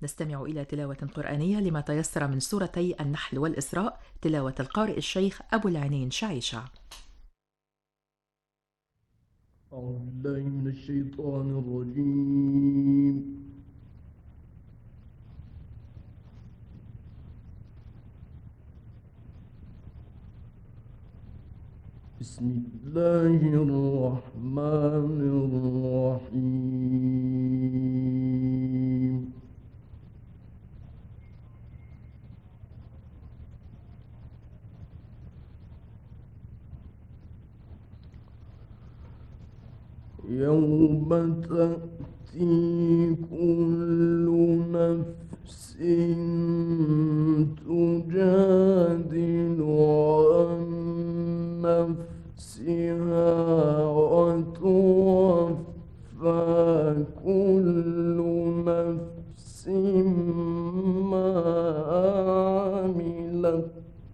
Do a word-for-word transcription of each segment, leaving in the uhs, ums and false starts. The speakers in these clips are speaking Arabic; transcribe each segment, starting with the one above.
نستمع إلى تلاوة قرآنية لما تيسر من سورتي النحل والإسراء، تلاوة القارئ الشيخ أبو العينين شعيشة. أعوذ بالله من الشيطان الرجيم. بسم الله الرحمن الرحيم. يوم تأتي كل نفس تجادل عن نفسها وتوفى كل نفس ما عملت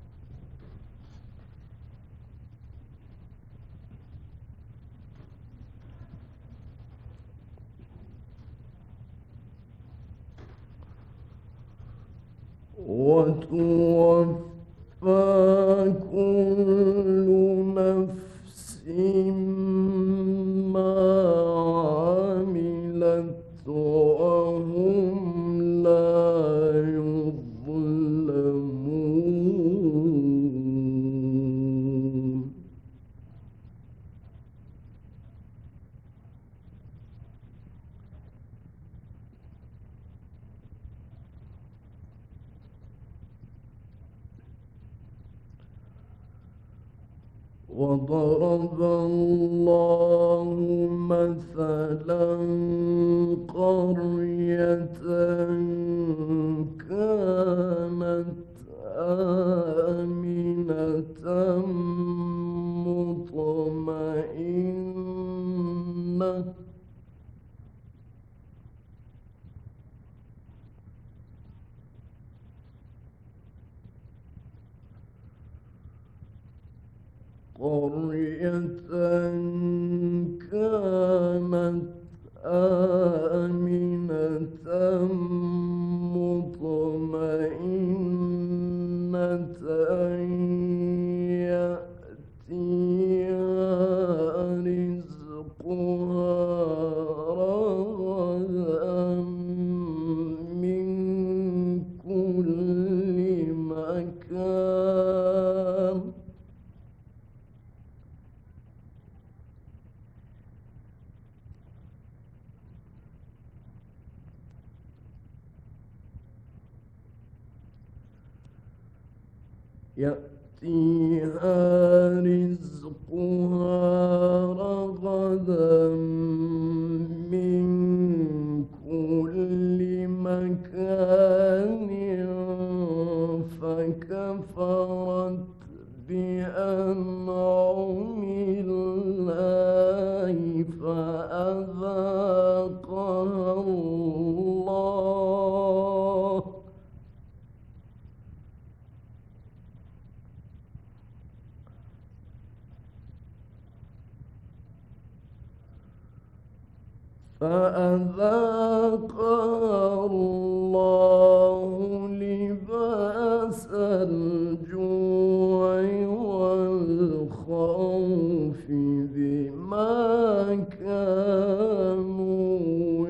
وتوفى كل نفس ما عملت وهم لا يظلمون. وضرب الله مثلا قرية كانت آمنة مطمئنة قرية كانت آمنة مطمئنة يأتيها رزقها رغدا من كل مكان يأتيها رزقها رغدا من كل مكان فكفرت بأنعم الله فأذاقها الله فأذاقها الله لباس الجوع والخوف بما كانوا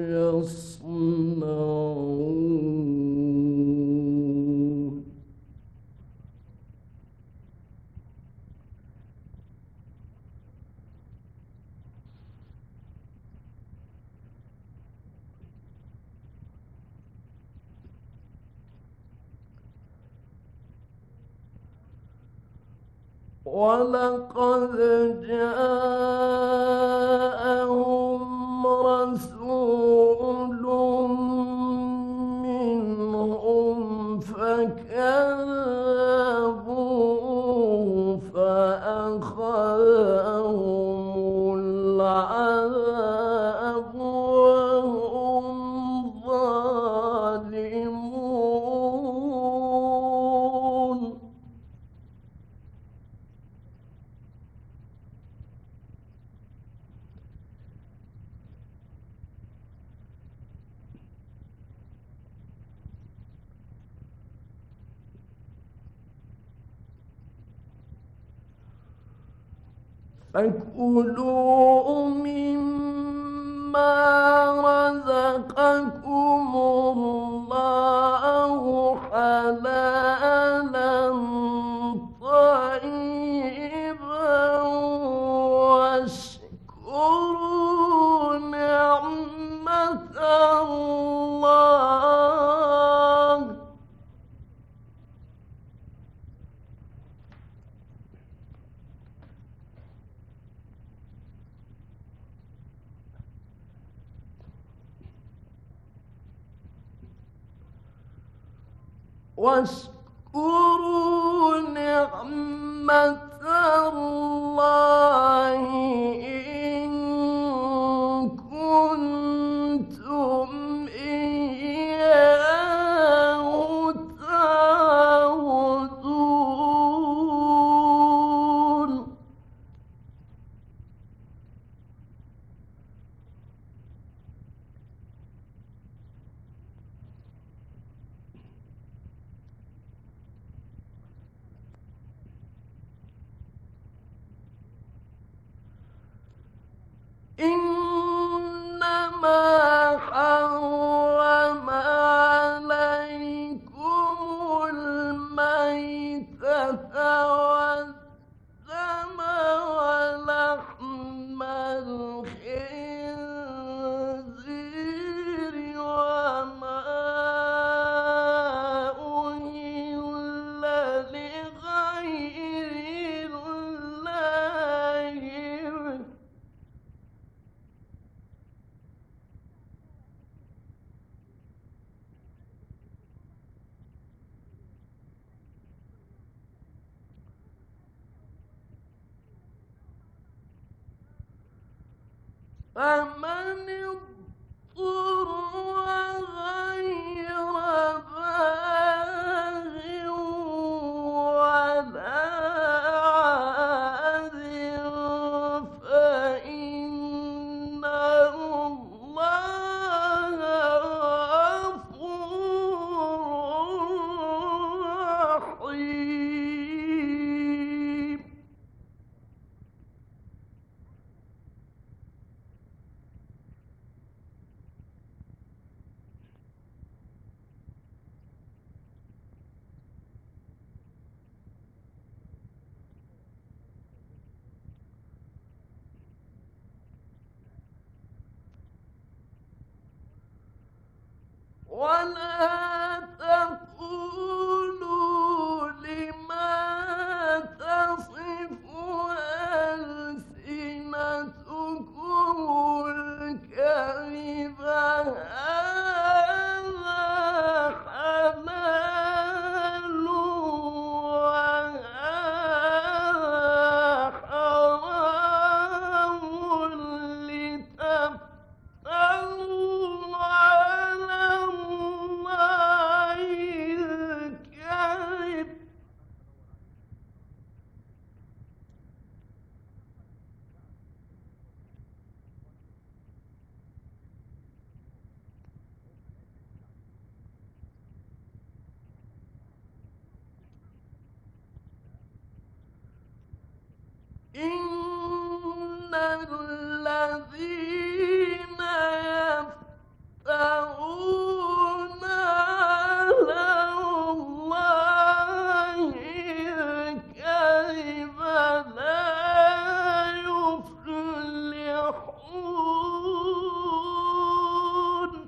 يصنعون. ولقد جاءهم رسول منهم فكذبوه فأخذهم العذاب وهم ظالمون. فكلوا مما رزقكم الله حلالا طيبا واشكروا نعمة الله واشكروا نعمة الله إن كنتم إياه تعبدون إنما حرم عليكم الميتة والدم ولحم الخنزير وما أهل لغير الله به فمن اضطر غير باغ ولا عاد فإن الله غفور رحيم ولا تقولوا لما تصف ألسنتكم الكذب هذا حلال وهذا حرام لتفتروا على الله الكذب إن الذين يفترون على الله الكذب لا يفلحون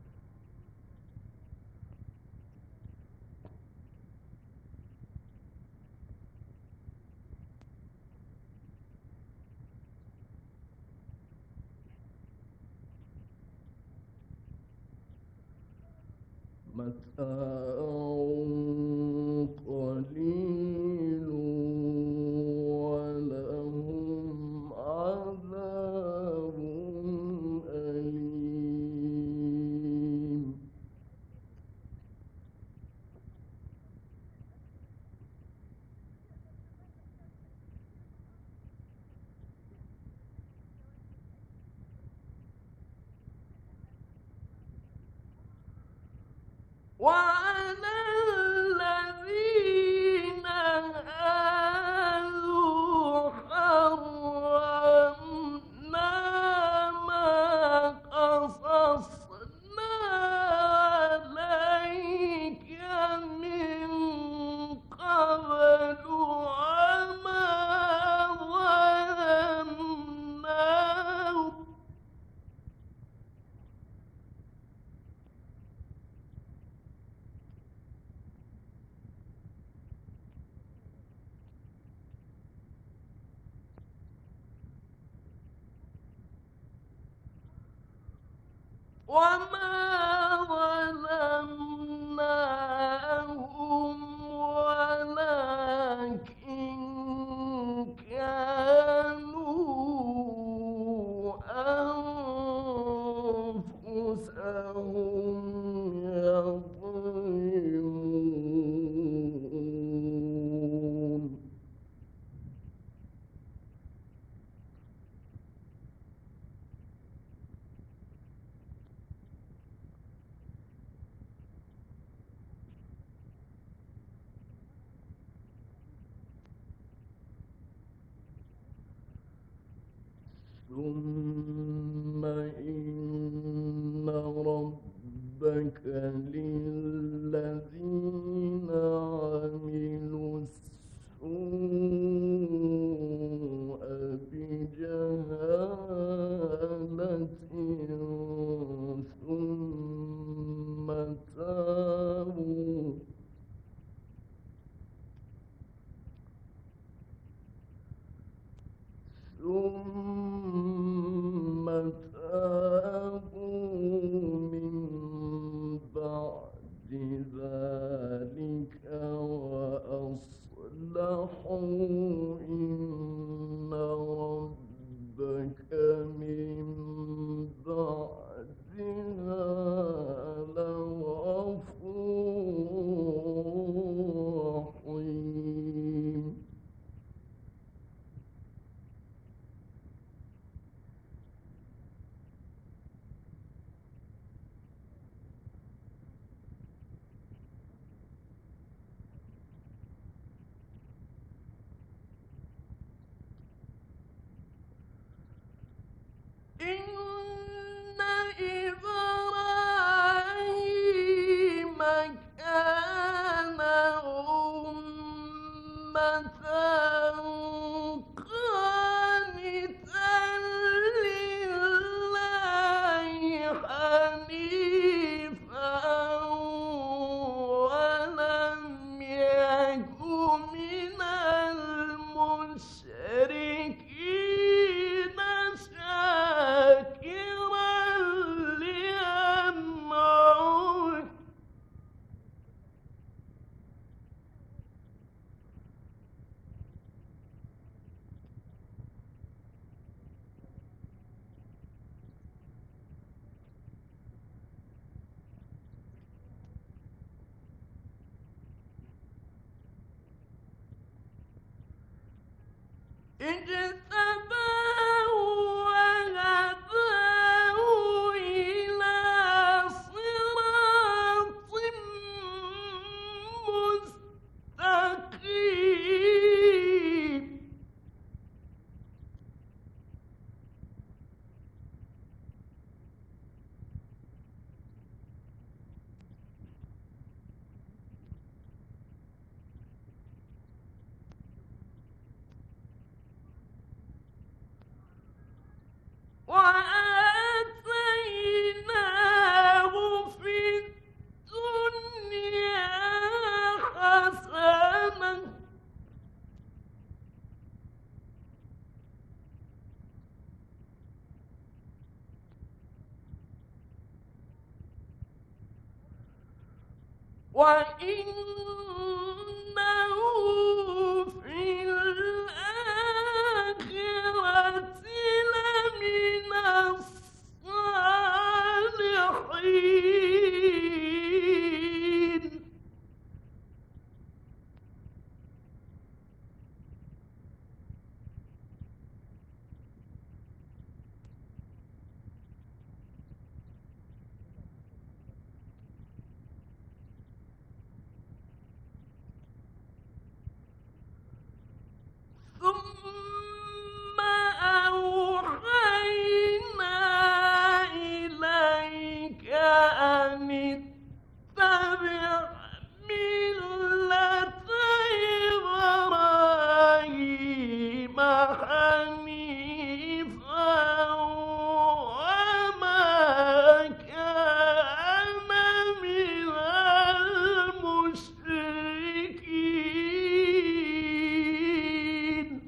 متاع قليل ولهم عذاب أليم وعلى الذين هادوا حرمنا وما ظلمناهم ولكن كانوا أنفسهم يظلمون. ثم إن ربك للذين عملوا السوء بجهالة ثم تابوا ثم تابوا من بعد ذلك وأصلحوا إن ربك من بعدها لغفور رحيم. إن إبراهيم كان أمة قانتا لله حنيفا ولم يك من المشركين شاكرا لأنعمه اجتباه وهداه إلى صراط مستقيم. وآتيناه في الدنيا حسنة وإنه في الآخرة لمن الصالحين. ثم أوحينا إليك أن اتبع ملة إبراهيم حنيفا وما كان من المشركين.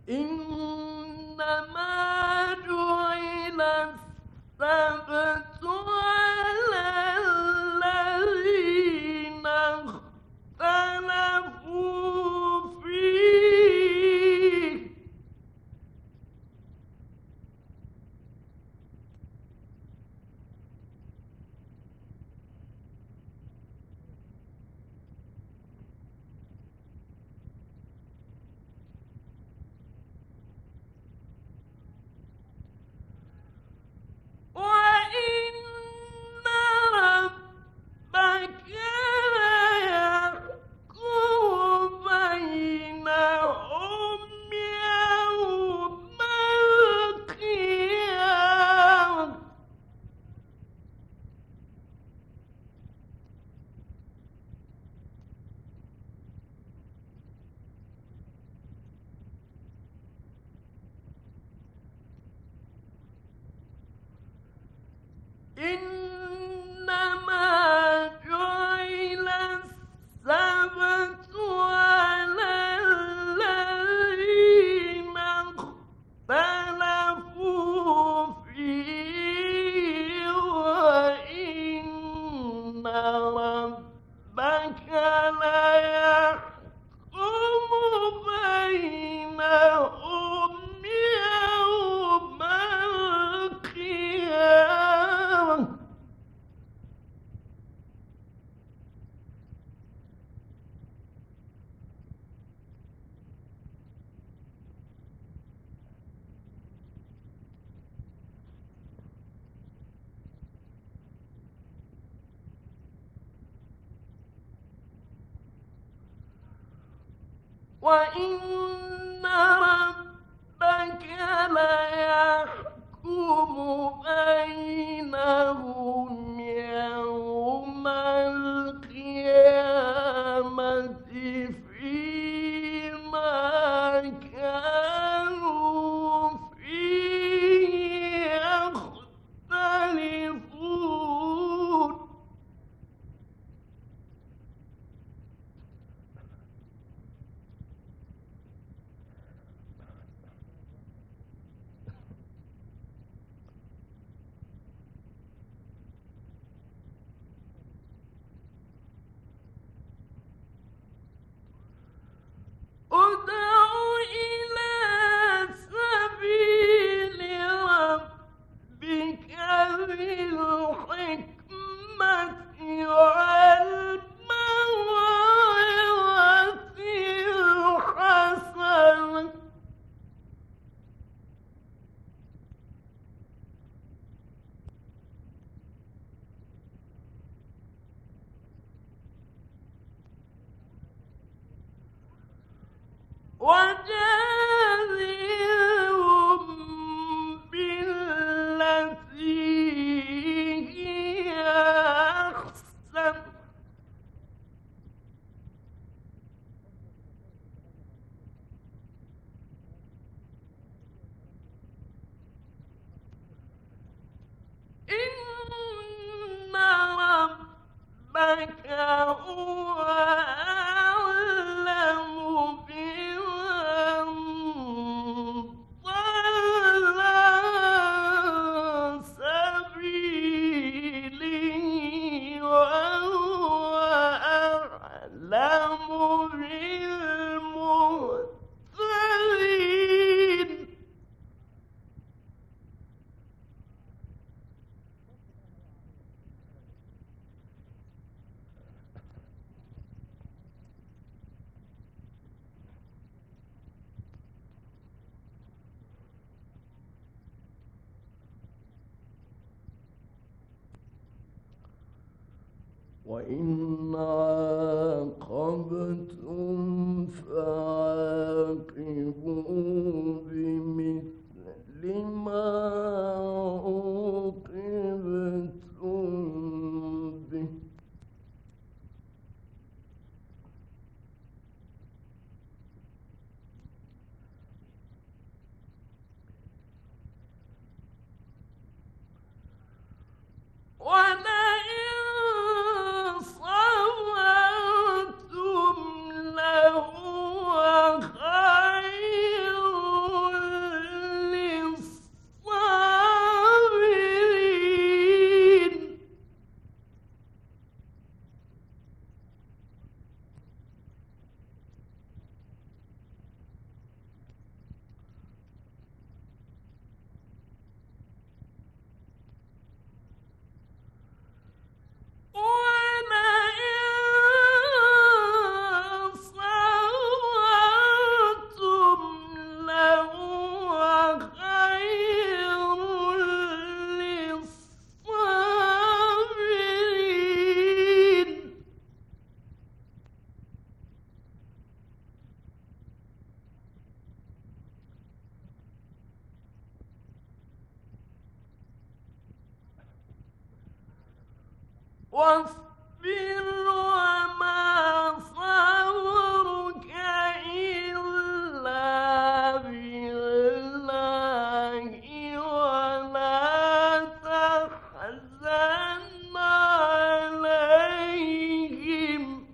إنما جعل السبت على الذين اختلفوا فيه وإن ربك ليحكم بينهم يوم القيامة إنما جعل السبت على الذين اختلفوا فيه وإن ربك ليحكم بينهم يوم القيامة وإن ربك ليحكم بينهم يوم القيامة فيما كانوا فيه يختلفون ادع إلى سبيل ربك بالحكمة والموعظة الحسنة وجادلهم بالتي هي أحسن إن ربك هو أعلم بمن ضل عن سبيله وهو أعلم بالمهتدين وإن عاقبتم فعاقبوا بمثل ما عوقبتم به ولئن صبرتم لهو خير واصبر وما صبرك إلا بالله ولا تحزن عليهم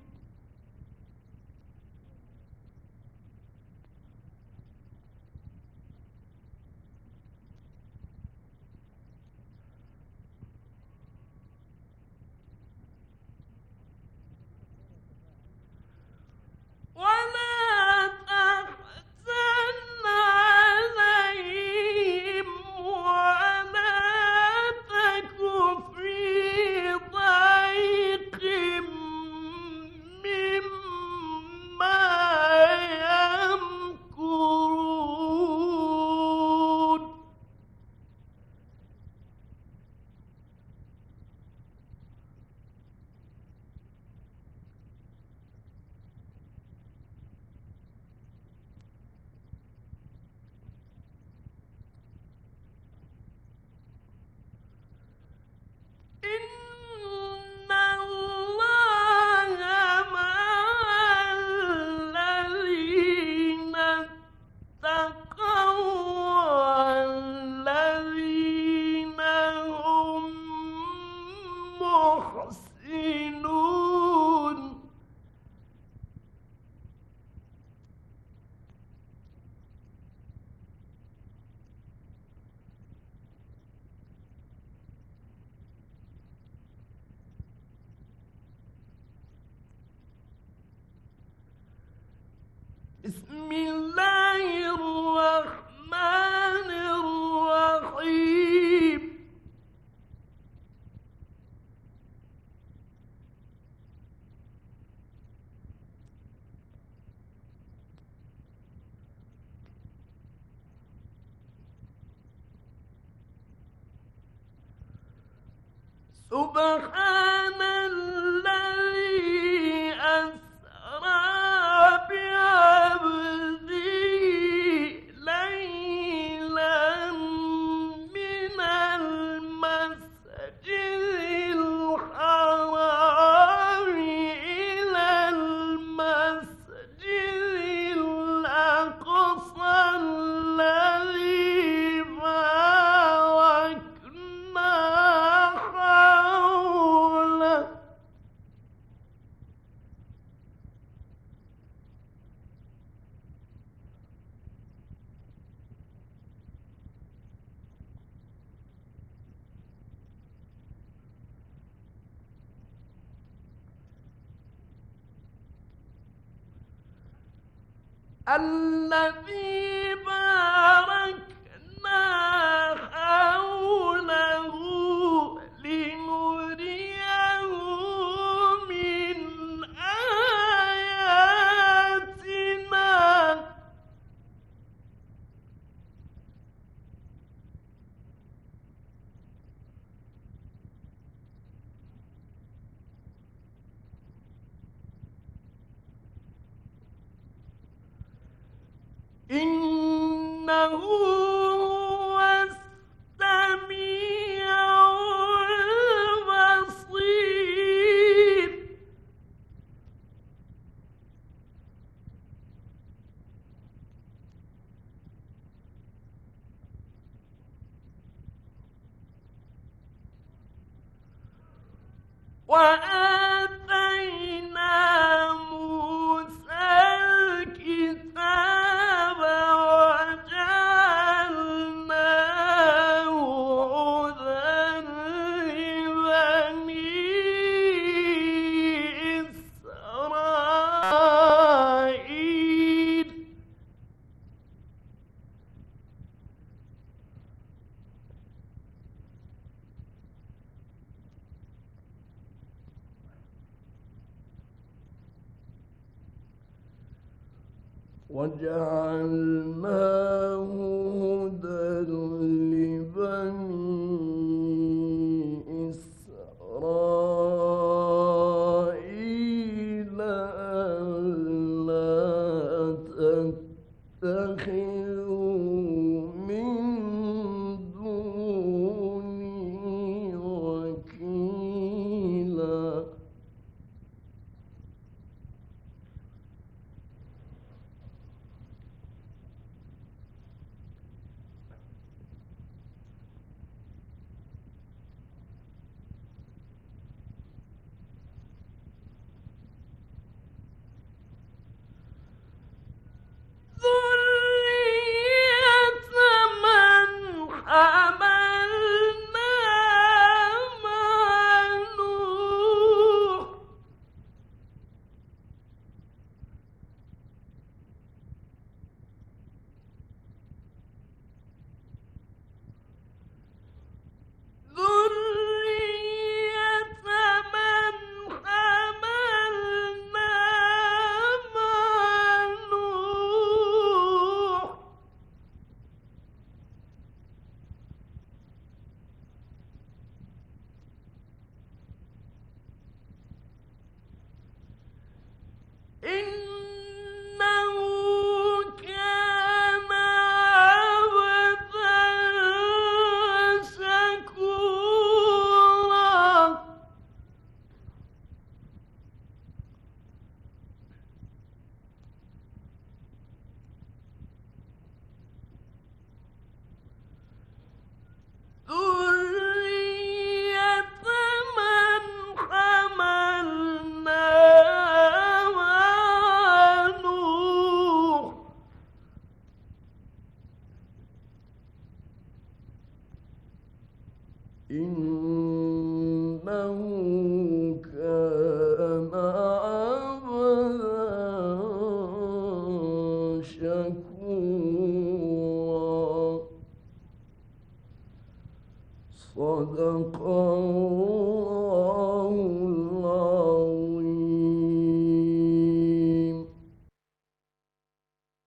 ولا تحزن عليهم ولا تك في ضيق مما يمكرون إن الله مع الذين اتقوا والذين هم محسنون بسم الله الرحمن الرحيم سبحان الذي أسرى بعبده ليلا من المسجد الحرام إلى المسجد الأقصى الذي باركنا حوله الذي باركنا حوله لنريه من آياتنا إنه هو السميع البصير وآتينا موسى الكتاب وجعلناه هدى لبني إسرائيل وجعلناه هدى لبني إسرائيل ألا تتخذوا من دوني وكيلا إنه كان عبدا شكورا. صدق الله